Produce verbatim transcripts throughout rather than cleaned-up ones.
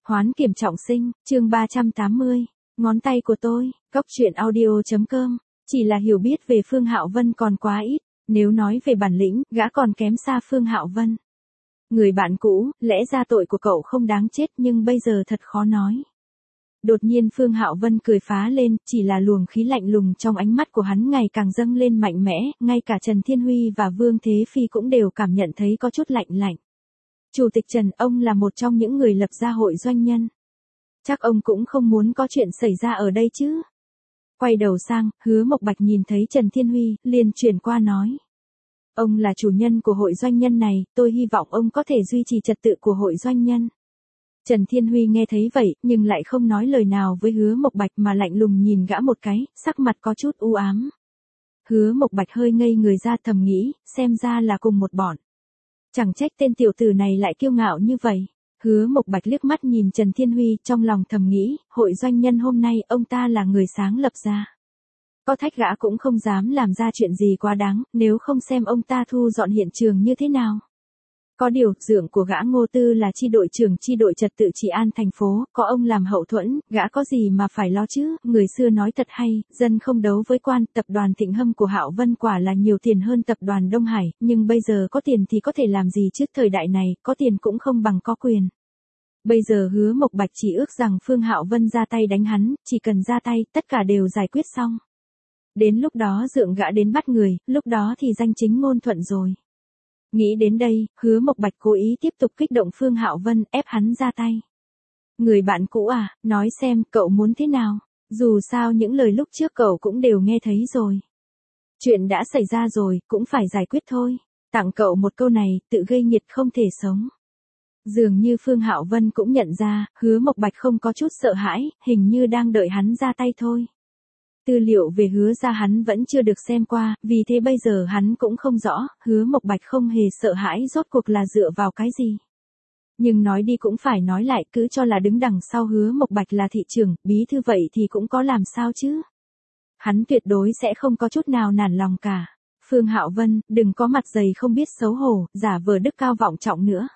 Hoán kiểm trọng sinh, chương ba trăm tám mươi, ngón tay của tôi, cóc truyện audio.com, chỉ là hiểu biết về Phương Hạo Vân còn quá ít, nếu nói về bản lĩnh, gã còn kém xa Phương Hạo Vân. Người bạn cũ, lẽ ra tội của cậu không đáng chết nhưng bây giờ thật khó nói. Đột nhiên Phương Hạo Vân cười phá lên, chỉ là luồng khí lạnh lùng trong ánh mắt của hắn ngày càng dâng lên mạnh mẽ, ngay cả Trần Thiên Huy và Vương Thế Phi cũng đều cảm nhận thấy có chút lạnh lạnh. Chủ tịch Trần, ông là một trong những người lập ra hội doanh nhân. Chắc ông cũng không muốn có chuyện xảy ra ở đây chứ. Quay đầu sang, Hứa Mộc Bạch nhìn thấy Trần Thiên Huy, liền chuyển qua nói. Ông là chủ nhân của hội doanh nhân này, tôi hy vọng ông có thể duy trì trật tự của hội doanh nhân. Trần Thiên Huy nghe thấy vậy, nhưng lại không nói lời nào với Hứa Mộc Bạch mà lạnh lùng nhìn gã một cái, sắc mặt có chút u ám. Hứa Mộc Bạch hơi ngây người ra thầm nghĩ, xem ra là cùng một bọn. Chẳng trách tên tiểu tử này lại kiêu ngạo như vậy. Hứa Mộc Bạch liếc mắt nhìn Trần Thiên Huy, trong lòng thầm nghĩ, hội doanh nhân hôm nay ông ta là người sáng lập ra. Có thách gã cũng không dám làm ra chuyện gì quá đáng, nếu không xem ông ta thu dọn hiện trường như thế nào. Có điều, dượng của gã Ngô Tư là chi đội trưởng chi đội trật tự trị an thành phố, có ông làm hậu thuẫn, gã có gì mà phải lo chứ, người xưa nói thật hay, dân không đấu với quan, tập đoàn Thịnh Hâm của Hạo Vân quả là nhiều tiền hơn tập đoàn Đông Hải, nhưng bây giờ có tiền thì có thể làm gì chứ, thời đại này, có tiền cũng không bằng có quyền. Bây giờ Hứa Mộc Bạch chỉ ước rằng Phương Hạo Vân ra tay đánh hắn, chỉ cần ra tay, tất cả đều giải quyết xong. Đến lúc đó dượng gã đến bắt người, lúc đó thì danh chính ngôn thuận rồi. Nghĩ đến đây, Hứa Mộc Bạch cố ý tiếp tục kích động Phương Hạo Vân, ép hắn ra tay. Người bạn cũ à, nói xem, cậu muốn thế nào? Dù sao những lời lúc trước cậu cũng đều nghe thấy rồi. Chuyện đã xảy ra rồi, cũng phải giải quyết thôi. Tặng cậu một câu này, tự gây nghiệt không thể sống. Dường như Phương Hạo Vân cũng nhận ra, Hứa Mộc Bạch không có chút sợ hãi, hình như đang đợi hắn ra tay thôi. Tư liệu về Hứa gia hắn vẫn chưa được xem qua, vì thế bây giờ hắn cũng không rõ, Hứa Mộc Bạch không hề sợ hãi rốt cuộc là dựa vào cái gì. Nhưng nói đi cũng phải nói lại, cứ cho là đứng đằng sau Hứa Mộc Bạch là thị trưởng, bí thư vậy thì cũng có làm sao chứ. Hắn tuyệt đối sẽ không có chút nào nản lòng cả. Phương Hạo Vân, đừng có mặt dày không biết xấu hổ, giả vờ đức cao vọng trọng nữa.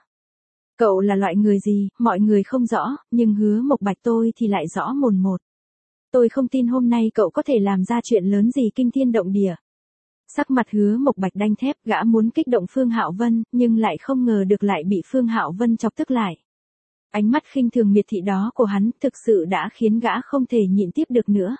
Cậu là loại người gì, mọi người không rõ, nhưng Hứa Mộc Bạch tôi thì lại rõ mồn một. Tôi không tin hôm nay cậu có thể làm ra chuyện lớn gì kinh thiên động địa. Sắc mặt Hứa Mộc Bạch đanh thép, gã muốn kích động Phương Hạo Vân, nhưng lại không ngờ được lại bị Phương Hạo Vân chọc tức lại. Ánh mắt khinh thường miệt thị đó của hắn thực sự đã khiến gã không thể nhịn tiếp được nữa.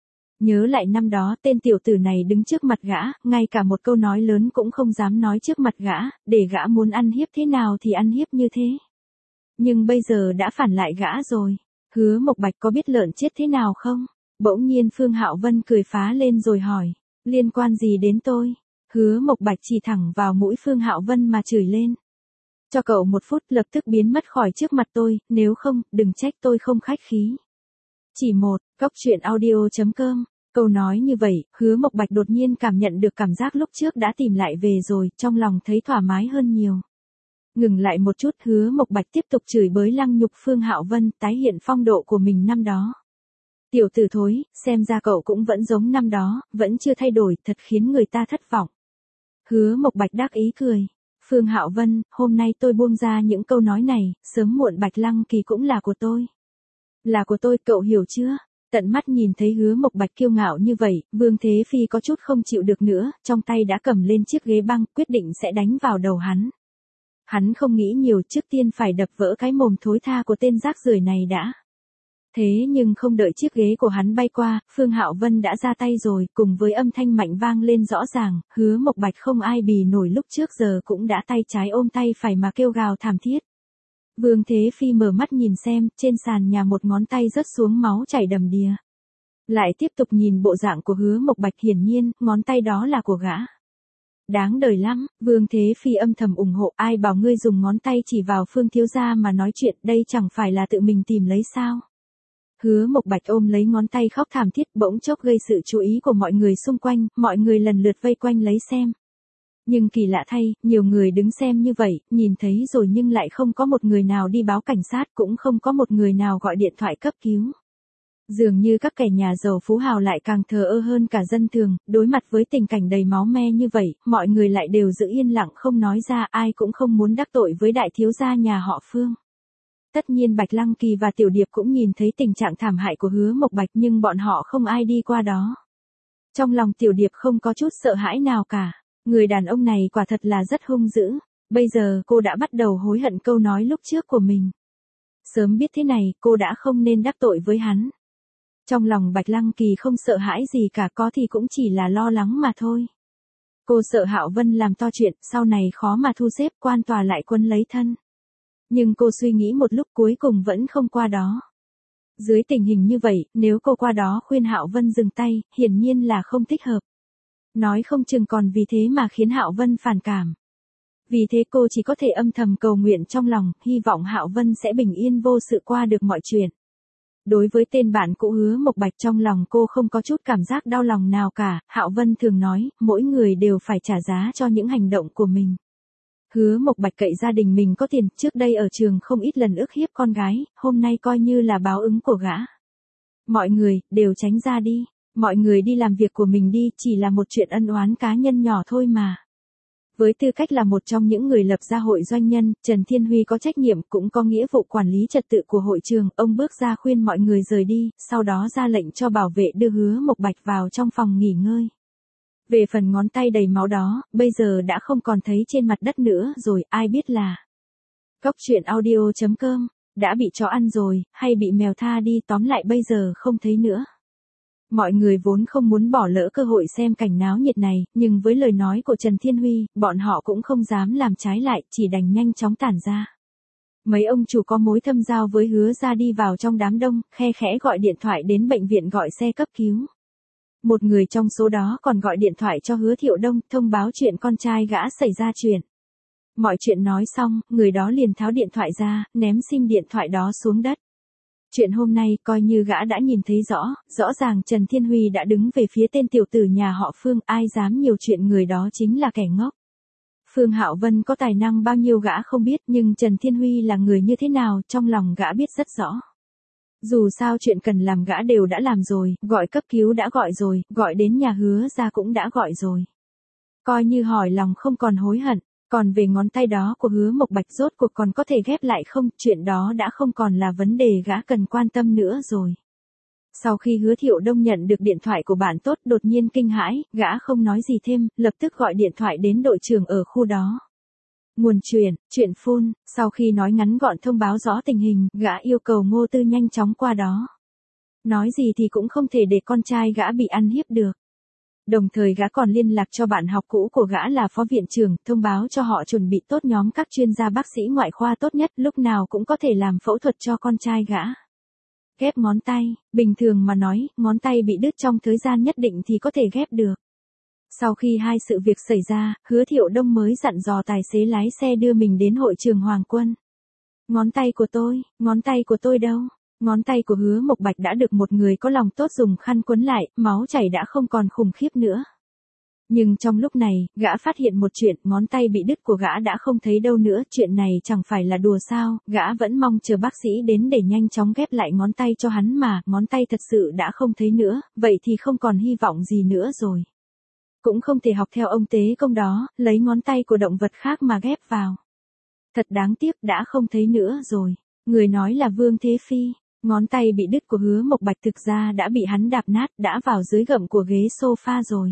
Nhớ lại năm đó tên tiểu tử này đứng trước mặt gã, ngay cả một câu nói lớn cũng không dám nói trước mặt gã, để gã muốn ăn hiếp thế nào thì ăn hiếp như thế. Nhưng bây giờ đã phản lại gã rồi. Hứa Mộc Bạch có biết lợn chết thế nào không? Bỗng nhiên Phương Hạo Vân cười phá lên rồi hỏi, liên quan gì đến tôi? Hứa Mộc Bạch chỉ thẳng vào mũi Phương Hạo Vân mà chửi lên. Cho cậu một phút lập tức biến mất khỏi trước mặt tôi, nếu không, đừng trách tôi không khách khí. Chỉ một, cóc truyện audio.com, câu nói như vậy, Hứa Mộc Bạch đột nhiên cảm nhận được cảm giác lúc trước đã tìm lại về rồi, trong lòng thấy thoải mái hơn nhiều. Ngừng lại một chút, Hứa Mộc Bạch tiếp tục chửi bới lăng nhục Phương Hạo Vân, tái hiện phong độ của mình năm đó. Tiểu tử thối, xem ra cậu cũng vẫn giống năm đó, vẫn chưa thay đổi, thật khiến người ta thất vọng. Hứa Mộc Bạch đắc ý cười. Phương Hạo Vân, hôm nay tôi buông ra những câu nói này, sớm muộn Bạch Lăng Kỳ cũng là của tôi. Là của tôi, cậu hiểu chưa? Tận mắt nhìn thấy Hứa Mộc Bạch kiêu ngạo như vậy, Vương Thế Phi có chút không chịu được nữa, trong tay đã cầm lên chiếc ghế băng, quyết định sẽ đánh vào đầu hắn. Hắn không nghĩ nhiều, trước tiên phải đập vỡ cái mồm thối tha của tên rác rưởi này đã. Thế nhưng không đợi chiếc ghế của hắn bay qua, Phương Hạo Vân đã ra tay rồi, cùng với âm thanh mạnh vang lên rõ ràng, Hứa Mộc Bạch không ai bì nổi lúc trước giờ cũng đã tay trái ôm tay phải mà kêu gào thảm thiết. Vương Thế Phi mở mắt nhìn xem, trên sàn nhà một ngón tay rớt xuống máu chảy đầm đìa. Lại tiếp tục nhìn bộ dạng của Hứa Mộc Bạch, hiển nhiên, ngón tay đó là của gã. Đáng đời lắm, Vương Thế Phi âm thầm ủng hộ, ai bảo ngươi dùng ngón tay chỉ vào Phương thiếu gia mà nói chuyện, đây chẳng phải là tự mình tìm lấy sao. Hứa Mộc Bạch ôm lấy ngón tay khóc thảm thiết, bỗng chốc gây sự chú ý của mọi người xung quanh, mọi người lần lượt vây quanh lấy xem. Nhưng kỳ lạ thay, nhiều người đứng xem như vậy, nhìn thấy rồi nhưng lại không có một người nào đi báo cảnh sát, cũng không có một người nào gọi điện thoại cấp cứu. Dường như các kẻ nhà giàu phú hào lại càng thờ ơ hơn cả dân thường, đối mặt với tình cảnh đầy máu me như vậy, mọi người lại đều giữ yên lặng không nói ra, ai cũng không muốn đắc tội với đại thiếu gia nhà họ Phương. Tất nhiên Bạch Lăng Kỳ và Tiểu Điệp cũng nhìn thấy tình trạng thảm hại của Hứa Mộc Bạch nhưng bọn họ không ai đi qua đó. Trong lòng Tiểu Điệp không có chút sợ hãi nào cả. Người đàn ông này quả thật là rất hung dữ. Bây giờ cô đã bắt đầu hối hận câu nói lúc trước của mình. Sớm biết thế này cô đã không nên đắc tội với hắn. Trong lòng Bạch Lăng Kỳ không sợ hãi gì cả, có thì cũng chỉ là lo lắng mà thôi. Cô sợ Hạo Vân làm to chuyện, sau này khó mà thu xếp, quan tòa lại quân lấy thân. Nhưng cô suy nghĩ một lúc cuối cùng vẫn không qua đó. Dưới tình hình như vậy, nếu cô qua đó khuyên Hạo Vân dừng tay, hiển nhiên là không thích hợp. Nói không chừng còn vì thế mà khiến Hạo Vân phản cảm. Vì thế cô chỉ có thể âm thầm cầu nguyện trong lòng, hy vọng Hạo Vân sẽ bình yên vô sự qua được mọi chuyện. Đối với tên bạn cũ Hứa Mộc Bạch, trong lòng cô không có chút cảm giác đau lòng nào cả. Hạo Vân thường nói, mỗi người đều phải trả giá cho những hành động của mình. Hứa Mộc Bạch cậy gia đình mình có tiền, trước đây ở trường không ít lần ức hiếp con gái, hôm nay coi như là báo ứng của gã. Mọi người, đều tránh ra đi, mọi người đi làm việc của mình đi, chỉ là một chuyện ân oán cá nhân nhỏ thôi mà. Với tư cách là một trong những người lập ra hội doanh nhân, Trần Thiên Huy có trách nhiệm cũng có nghĩa vụ quản lý trật tự của hội trường, ông bước ra khuyên mọi người rời đi, sau đó ra lệnh cho bảo vệ đưa Hứa Mộc Bạch vào trong phòng nghỉ ngơi. Về phần ngón tay đầy máu đó, bây giờ đã không còn thấy trên mặt đất nữa rồi, ai biết là Cóc truyện audio chấm com đã bị chó ăn rồi, hay bị mèo tha đi, tóm lại bây giờ không thấy nữa. Mọi người vốn không muốn bỏ lỡ cơ hội xem cảnh náo nhiệt này, nhưng với lời nói của Trần Thiên Huy, bọn họ cũng không dám làm trái lại, chỉ đành nhanh chóng tản ra. Mấy ông chủ có mối thâm giao với Hứa gia đi vào trong đám đông, khe khẽ gọi điện thoại đến bệnh viện gọi xe cấp cứu. Một người trong số đó còn gọi điện thoại cho Hứa Thiệu Đông, thông báo chuyện con trai gã xảy ra chuyện. Mọi chuyện nói xong, người đó liền tháo điện thoại ra, ném sim điện thoại đó xuống đất. Chuyện hôm nay coi như gã đã nhìn thấy rõ, rõ ràng Trần Thiên Huy đã đứng về phía tên tiểu tử nhà họ Phương, ai dám nhiều chuyện người đó chính là kẻ ngốc. Phương Hạo Vân có tài năng bao nhiêu gã không biết, nhưng Trần Thiên Huy là người như thế nào, trong lòng gã biết rất rõ. Dù sao chuyện cần làm gã đều đã làm rồi, gọi cấp cứu đã gọi rồi, gọi đến nhà Hứa gia cũng đã gọi rồi. Coi như hỏi lòng không còn hối hận. Còn về ngón tay đó của Hứa Mộc Bạch rốt cuộc còn có thể ghép lại không, chuyện đó đã không còn là vấn đề gã cần quan tâm nữa rồi. Sau khi Hứa Thiệu Đông nhận được điện thoại của bạn tốt, đột nhiên kinh hãi, gã không nói gì thêm, lập tức gọi điện thoại đến đội trưởng ở khu đó. Nguồn truyền, chuyện phun, sau khi nói ngắn gọn thông báo rõ tình hình, gã yêu cầu Ngô Tư nhanh chóng qua đó. Nói gì thì cũng không thể để con trai gã bị ăn hiếp được. Đồng thời gã còn liên lạc cho bạn học cũ của gã là phó viện trưởng, thông báo cho họ chuẩn bị tốt nhóm các chuyên gia bác sĩ ngoại khoa tốt nhất, lúc nào cũng có thể làm phẫu thuật cho con trai gã. Ghép ngón tay, bình thường mà nói, ngón tay bị đứt trong thời gian nhất định thì có thể ghép được. Sau khi hai sự việc xảy ra, Hứa Thiệu Đông mới dặn dò tài xế lái xe đưa mình đến hội trường Hoàng Quân. Ngón tay của tôi, ngón tay của tôi đâu? Ngón tay của Hứa Mộc Bạch đã được một người có lòng tốt dùng khăn quấn lại, máu chảy đã không còn khủng khiếp nữa. Nhưng trong lúc này, gã phát hiện một chuyện, ngón tay bị đứt của gã đã không thấy đâu nữa, chuyện này chẳng phải là đùa sao, gã vẫn mong chờ bác sĩ đến để nhanh chóng ghép lại ngón tay cho hắn mà, ngón tay thật sự đã không thấy nữa, vậy thì không còn hy vọng gì nữa rồi. Cũng không thể học theo ông tế công đó, lấy ngón tay của động vật khác mà ghép vào. Thật đáng tiếc, đã không thấy nữa rồi. Người nói là Vương Thế Phi. Ngón tay bị đứt của Hứa Mộc Bạch thực ra đã bị hắn đạp nát, đã vào dưới gầm của ghế sofa rồi.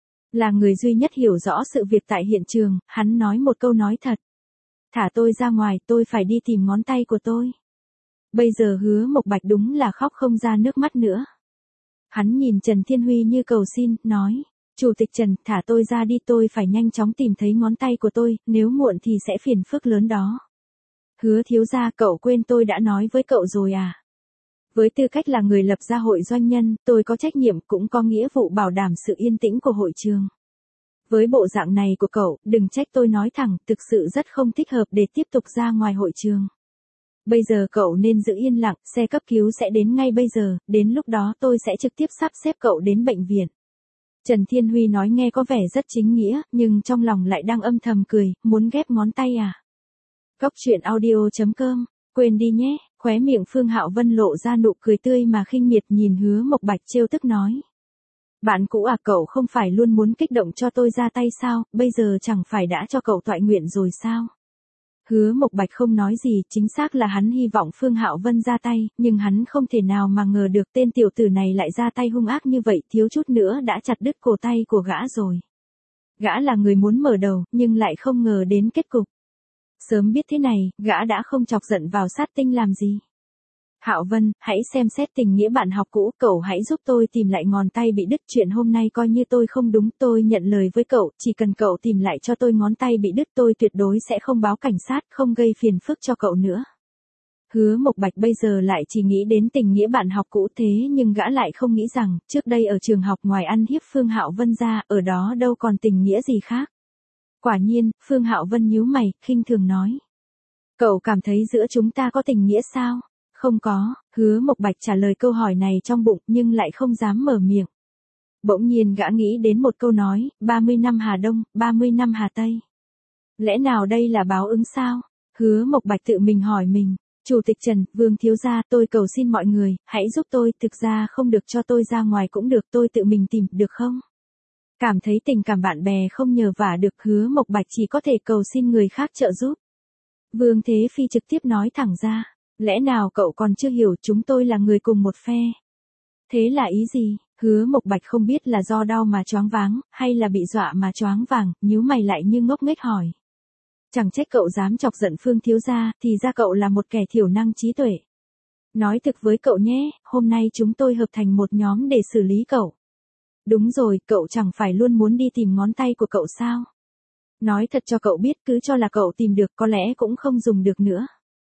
Là người duy nhất hiểu rõ sự việc tại hiện trường, hắn nói một câu nói thật. Thả tôi ra ngoài, tôi phải đi tìm ngón tay của tôi. Bây giờ Hứa Mộc Bạch đúng là khóc không ra nước mắt nữa. Hắn nhìn Trần Thiên Huy như cầu xin, nói, Chủ tịch Trần, thả tôi ra đi, tôi phải nhanh chóng tìm thấy ngón tay của tôi, nếu muộn thì sẽ phiền phức lớn đó. Hứa thiếu gia, cậu quên tôi đã nói với cậu rồi à? Với tư cách là người lập ra hội doanh nhân, tôi có trách nhiệm cũng có nghĩa vụ bảo đảm sự yên tĩnh của hội trường. Với bộ dạng này của cậu, đừng trách tôi nói thẳng, thực sự rất không thích hợp để tiếp tục ra ngoài hội trường. Bây giờ cậu nên giữ yên lặng, xe cấp cứu sẽ đến ngay bây giờ, đến lúc đó tôi sẽ trực tiếp sắp xếp cậu đến bệnh viện. Trần Thiên Huy nói nghe có vẻ rất chính nghĩa, nhưng trong lòng lại đang âm thầm cười, muốn ghép ngón tay à? Cóc truyện audio chấm com, quên đi nhé, khóe miệng Phương Hạo Vân lộ ra nụ cười tươi mà khinh miệt nhìn Hứa Mộc Bạch trêu tức nói. Bạn cũ à, cậu không phải luôn muốn kích động cho tôi ra tay sao, bây giờ chẳng phải đã cho cậu toại nguyện rồi sao? Hứa Mộc Bạch không nói gì, chính xác là hắn hy vọng Phương Hạo Vân ra tay, nhưng hắn không thể nào mà ngờ được tên tiểu tử này lại ra tay hung ác như vậy, thiếu chút nữa đã chặt đứt cổ tay của gã rồi. Gã là người muốn mở đầu, nhưng lại không ngờ đến kết cục. Sớm biết thế này, gã đã không chọc giận vào sát tinh làm gì. Hạo Vân, hãy xem xét tình nghĩa bạn học cũ, cậu hãy giúp tôi tìm lại ngón tay bị đứt, chuyện hôm nay coi như tôi không đúng, tôi nhận lời với cậu, chỉ cần cậu tìm lại cho tôi ngón tay bị đứt tôi tuyệt đối sẽ không báo cảnh sát, không gây phiền phức cho cậu nữa. Hứa Mộc Bạch bây giờ lại chỉ nghĩ đến tình nghĩa bạn học cũ, thế nhưng gã lại không nghĩ rằng, trước đây ở trường học ngoài ăn hiếp Phương Hạo Vân ra, ở đó đâu còn tình nghĩa gì khác. Quả nhiên, Phương Hạo Vân nhíu mày, khinh thường nói. Cậu cảm thấy giữa chúng ta có tình nghĩa sao? Không có, Hứa Mộc Bạch trả lời câu hỏi này trong bụng nhưng lại không dám mở miệng. Bỗng nhiên gã nghĩ đến một câu nói, ba mươi năm Hà Đông, ba mươi năm Hà Tây. Lẽ nào đây là báo ứng sao? Hứa Mộc Bạch tự mình hỏi mình. Chủ tịch Trần, Vương thiếu gia, tôi cầu xin mọi người, hãy giúp tôi, thực ra không được cho tôi ra ngoài cũng được, tôi tự mình tìm, được không? Cảm thấy tình cảm bạn bè không nhờ vả được, Hứa Mộc Bạch chỉ có thể cầu xin người khác trợ giúp. Vương Thế Phi trực tiếp nói thẳng ra, lẽ nào cậu còn chưa hiểu, chúng tôi là người cùng một phe. Thế là ý gì? Hứa Mộc Bạch không biết là do đau mà choáng váng, hay là bị dọa mà choáng vàng, nhíu mày lại như ngốc nghếch hỏi. Chẳng trách cậu dám chọc giận Phương thiếu gia, thì ra cậu là một kẻ thiểu năng trí tuệ. Nói thực với cậu nhé, hôm nay chúng tôi hợp thành một nhóm để xử lý cậu. Đúng rồi, cậu chẳng phải luôn muốn đi tìm ngón tay của cậu sao? Nói thật cho cậu biết, cứ cho là cậu tìm được có lẽ cũng không dùng được nữa.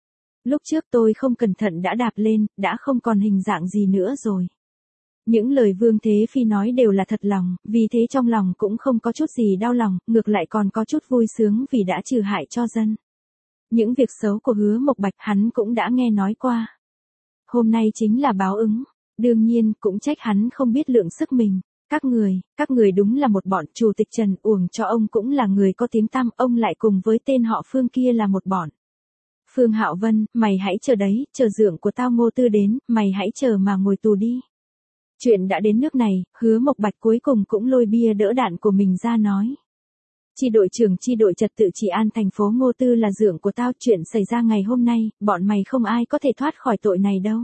Lúc trước tôi không cẩn thận đã đạp lên, đã không còn hình dạng gì nữa rồi. Những lời Vương Thế Phi nói đều là thật lòng, vì thế trong lòng cũng không có chút gì đau lòng, ngược lại còn có chút vui sướng vì đã trừ hại cho dân. Những việc xấu của Hứa Mộc Bạch hắn cũng đã nghe nói qua. Hôm nay chính là báo ứng, đương nhiên cũng trách hắn không biết lượng sức mình. Các người, các người đúng là một bọn. Chủ tịch Trần, uổng cho ông cũng là người có tiếng tăm, ông lại cùng với tên họ Phương kia là một bọn. Phương Hạo Vân, mày hãy chờ đấy, chờ dượng của tao Ngô Tư đến, mày hãy chờ mà ngồi tù đi. Chuyện đã đến nước này, Hứa Mộc Bạch cuối cùng cũng lôi bia đỡ đạn của mình ra nói. Chi đội trưởng chi đội trật tự trị an thành phố Ngô Tư là dượng của tao, chuyện xảy ra ngày hôm nay, bọn mày không ai có thể thoát khỏi tội này đâu.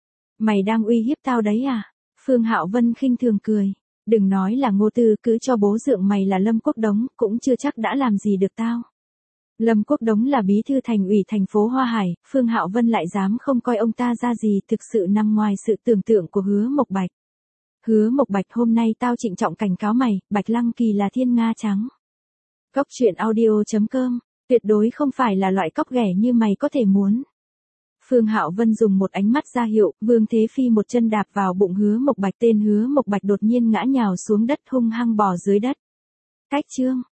Mày đang uy hiếp tao đấy à? Phương Hạo Vân khinh thường cười. Đừng nói là Ngô Tư, cứ cho bố dượng mày là Lâm Quốc Đống, cũng chưa chắc đã làm gì được tao. Lâm Quốc Đống là bí thư thành ủy thành phố Hoa Hải, Phương Hạo Vân lại dám không coi ông ta ra gì, thực sự nằm ngoài sự tưởng tượng của Hứa Mộc Bạch. Hứa Mộc Bạch, hôm nay tao trịnh trọng cảnh cáo mày, Bạch Lăng Kỳ là thiên nga trắng. Cóc truyện audio chấm com, tuyệt đối không phải là loại cóc ghẻ như mày có thể muốn. Phương Hạo Vân dùng một ánh mắt ra hiệu, Vương Thế Phi một chân đạp vào bụng Hứa Mộc Bạch, tên Hứa Mộc Bạch đột nhiên ngã nhào xuống đất hung hăng bò dưới đất. Cách chương